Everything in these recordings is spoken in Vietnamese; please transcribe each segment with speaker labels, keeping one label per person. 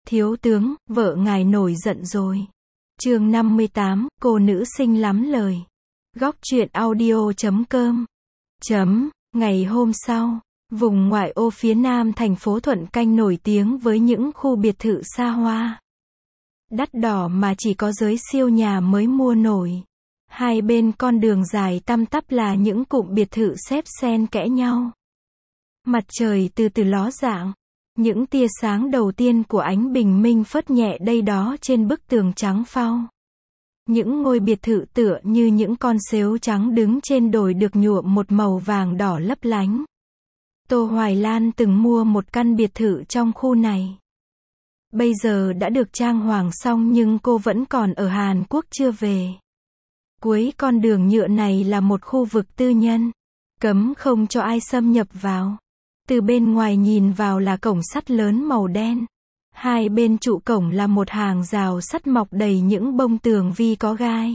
Speaker 1: Thiếu tướng, vợ ngài nổi giận rồi. Chương 58, cô nữ xinh lắm lời. Góc truyện audio.com. Ngày hôm sau, vùng ngoại ô phía nam thành phố Thuận Canh nổi tiếng với những khu biệt thự xa hoa, đắt đỏ mà chỉ có giới siêu nhà mới mua nổi. Hai bên con đường dài tăm tắp là những cụm biệt thự xếp xen kẽ nhau. Mặt trời từ từ ló dạng. Những tia sáng đầu tiên của ánh bình minh phớt nhẹ đây đó trên bức tường trắng phau. Những ngôi biệt thự tựa như những con sếu trắng đứng trên đồi được nhuộm một màu vàng đỏ lấp lánh. Tô Hoài Lan từng mua một căn biệt thự trong khu này. Bây giờ đã được trang hoàng xong nhưng cô vẫn còn ở Hàn Quốc chưa về. Cuối con đường nhựa này là một khu vực tư nhân, cấm không cho ai xâm nhập vào. Từ bên ngoài nhìn vào là cổng sắt lớn màu đen. Hai bên trụ cổng là một hàng rào sắt mọc đầy những bông tường vi có gai.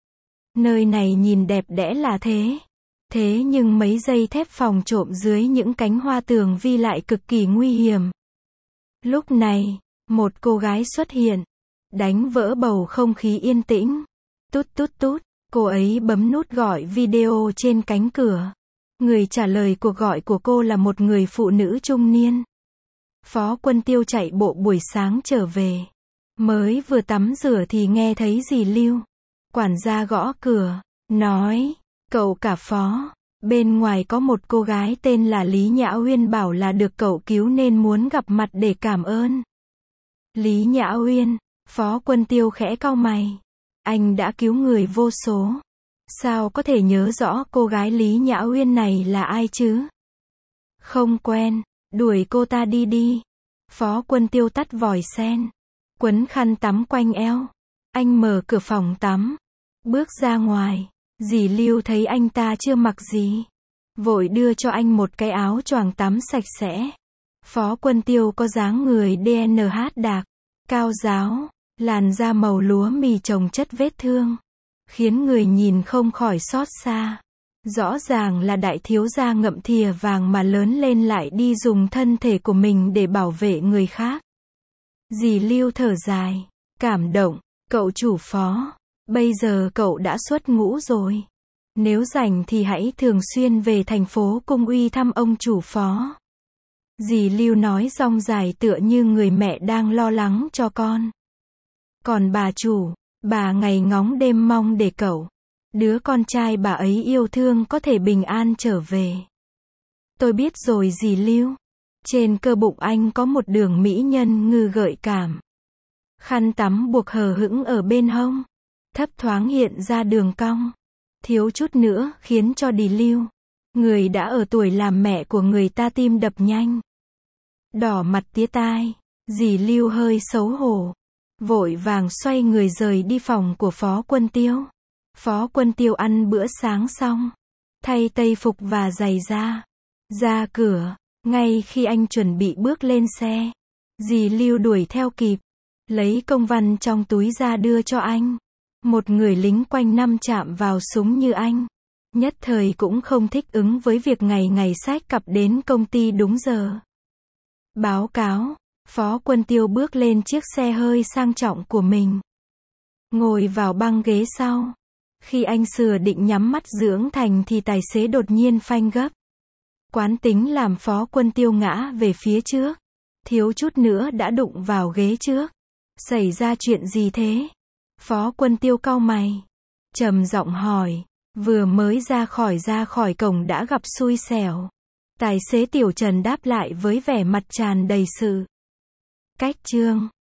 Speaker 1: Nơi này nhìn đẹp đẽ là thế. Thế nhưng mấy dây thép phòng trộm dưới những cánh hoa tường vi lại cực kỳ nguy hiểm. Lúc này, một cô gái xuất hiện, đánh vỡ bầu không khí yên tĩnh. Tút tút tút, cô ấy bấm nút gọi video trên cánh cửa. Người trả lời cuộc gọi của cô là một người phụ nữ trung niên. Phó Quân Tiêu chạy bộ buổi sáng trở về. Mới vừa tắm rửa thì nghe thấy dì Lưu, quản gia gõ cửa, nói, cậu cả Phó, bên ngoài có một cô gái tên là Lý Nhã Uyên bảo là được cậu cứu nên muốn gặp mặt để cảm ơn. Lý Nhã Uyên, Phó Quân Tiêu khẽ cau mày. Anh đã cứu người vô số. Sao có thể nhớ rõ cô gái Lý Nhã Uyên này là ai chứ? Không quen, đuổi cô ta đi đi. Phó Quân Tiêu tắt vòi sen, quấn khăn tắm quanh eo. Anh mở cửa phòng tắm, bước ra ngoài. Dì Lưu thấy anh ta chưa mặc gì, vội đưa cho anh một cái áo choàng tắm sạch sẽ. Phó Quân Tiêu có dáng người DNH đạc, cao ráo, làn da màu lúa mì chồng chất vết thương, khiến người nhìn không khỏi xót xa. Rõ ràng là đại thiếu gia ngậm thìa vàng mà lớn lên lại đi dùng thân thể của mình để bảo vệ người khác. Dì Lưu thở dài, cảm động, cậu chủ Phó, bây giờ cậu đã xuất ngũ rồi. Nếu rảnh thì hãy thường xuyên về thành phố Cung Uy thăm ông chủ Phó. Dì Lưu nói dong dài tựa như người mẹ đang lo lắng cho con. Còn bà chủ, bà ngày ngóng đêm mong để cậu, đứa con trai bà ấy yêu thương có thể bình an trở về. Tôi biết rồi dì Lưu. Trên cơ bụng anh có một đường mỹ nhân ngư gợi cảm. Khăn tắm buộc hờ hững ở bên hông, thấp thoáng hiện ra đường cong. Thiếu chút nữa khiến cho dì Lưu, người đã ở tuổi làm mẹ của người ta tim đập nhanh. Đỏ mặt tía tai, dì Lưu hơi xấu hổ, vội vàng xoay người rời đi phòng của Phó Quân Tiêu. Phó Quân Tiêu ăn bữa sáng xong, thay tây phục và giày ra cửa. Ngay khi anh chuẩn bị bước lên xe, dì Lưu đuổi theo kịp, lấy công văn trong túi ra đưa cho anh. Một người lính quanh năm chạm vào súng như anh, nhất thời cũng không thích ứng với việc ngày ngày xách cặp đến công ty đúng giờ. Báo cáo, Phó Quân Tiêu bước lên chiếc xe hơi sang trọng của mình, ngồi vào băng ghế sau. Khi anh sửa định nhắm mắt dưỡng thành thì tài xế đột nhiên phanh gấp. Quán tính làm Phó Quân Tiêu ngã về phía trước, thiếu chút nữa đã đụng vào ghế trước. Xảy ra chuyện gì thế? Phó Quân Tiêu cau mày, trầm giọng hỏi. Vừa mới ra khỏi cổng đã gặp xui xẻo. Tài xế Tiểu Trần đáp lại với vẻ mặt tràn đầy sự cách chương.